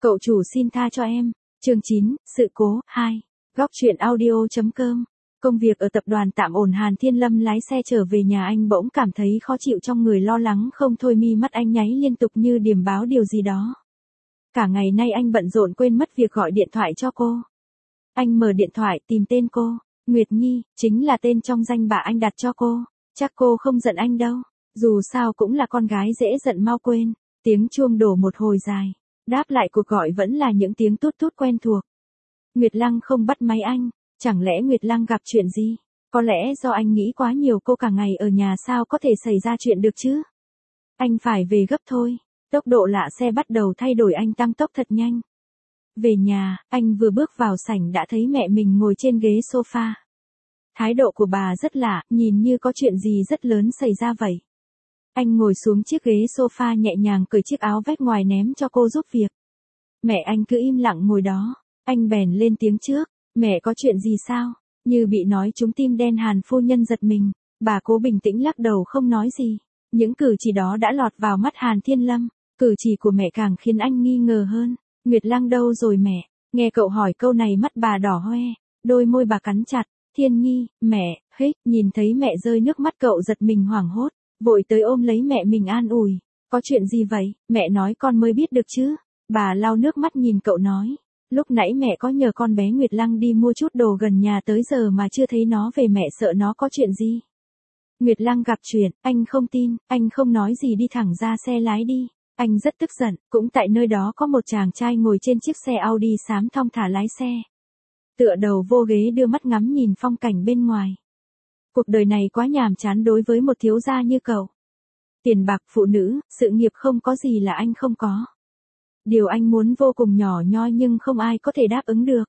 Cậu chủ xin tha cho em. Chương 9, sự cố 2. Góc truyện audio.com. Công việc ở tập đoàn tạm ổn. Hàn Thiên Lâm lái xe trở về nhà, anh bỗng cảm thấy khó chịu trong người, lo lắng không thôi, mi mắt anh nháy liên tục như điềm báo điều gì đó. Cả ngày nay anh bận rộn quên mất việc gọi điện thoại cho cô. Anh mở điện thoại tìm tên cô, Nguyệt Nhi, chính là tên trong danh bạ anh đặt cho cô. Chắc cô không giận anh đâu, dù sao cũng là con gái dễ giận mau quên. Tiếng chuông đổ một hồi dài, đáp lại cuộc gọi vẫn là những tiếng tút tút quen thuộc. Nguyệt Lăng không bắt máy anh, chẳng lẽ Nguyệt Lăng gặp chuyện gì? Có lẽ do anh nghĩ quá nhiều, cô cả ngày ở nhà sao có thể xảy ra chuyện được chứ? Anh phải về gấp thôi. Tốc độ lạ xe bắt đầu thay đổi, anh tăng tốc thật nhanh. Về nhà, anh vừa bước vào sảnh đã thấy mẹ mình ngồi trên ghế sofa. Thái độ của bà rất lạ, nhìn như có chuyện gì rất lớn xảy ra vậy. Anh ngồi xuống chiếc ghế sofa, nhẹ nhàng cởi chiếc áo vest ngoài ném cho cô giúp việc. Mẹ anh cứ im lặng ngồi đó, anh bèn lên tiếng trước, mẹ có chuyện gì sao? Như bị nói trúng tim đen, Hàn phu nhân giật mình, bà cố bình tĩnh lắc đầu không nói gì. Những cử chỉ đó đã lọt vào mắt Hàn Thiên Lâm, cử chỉ của mẹ càng khiến anh nghi ngờ hơn. Nguyệt Lăng đâu rồi mẹ? Nghe cậu hỏi câu này mắt bà đỏ hoe, đôi môi bà cắn chặt. Thiên Nhi, mẹ, hích, nhìn thấy mẹ rơi nước mắt cậu giật mình hoảng hốt, vội tới ôm lấy mẹ mình an ủi. Có chuyện gì vậy? Mẹ nói con mới biết được chứ. Bà lau nước mắt nhìn cậu nói. Lúc nãy mẹ có nhờ con bé Nguyệt Lăng đi mua chút đồ gần nhà, tới giờ mà chưa thấy nó về, mẹ sợ nó có chuyện gì. Nguyệt Lăng gặp chuyện, anh không tin, anh không nói gì, đi thẳng ra xe lái đi. Anh rất tức giận, cũng tại nơi đó có một chàng trai ngồi trên chiếc xe Audi xám thong thả lái xe. Tựa đầu vô ghế đưa mắt ngắm nhìn phong cảnh bên ngoài. Cuộc đời này quá nhàm chán đối với một thiếu gia như cậu. Tiền bạc, phụ nữ, sự nghiệp không có gì là anh không có. Điều anh muốn vô cùng nhỏ nhoi nhưng không ai có thể đáp ứng được.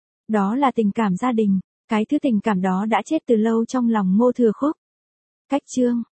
Đó là tình cảm gia đình, cái thứ tình cảm đó đã chết từ lâu trong lòng Ngô Thừa Khúc. Cách chương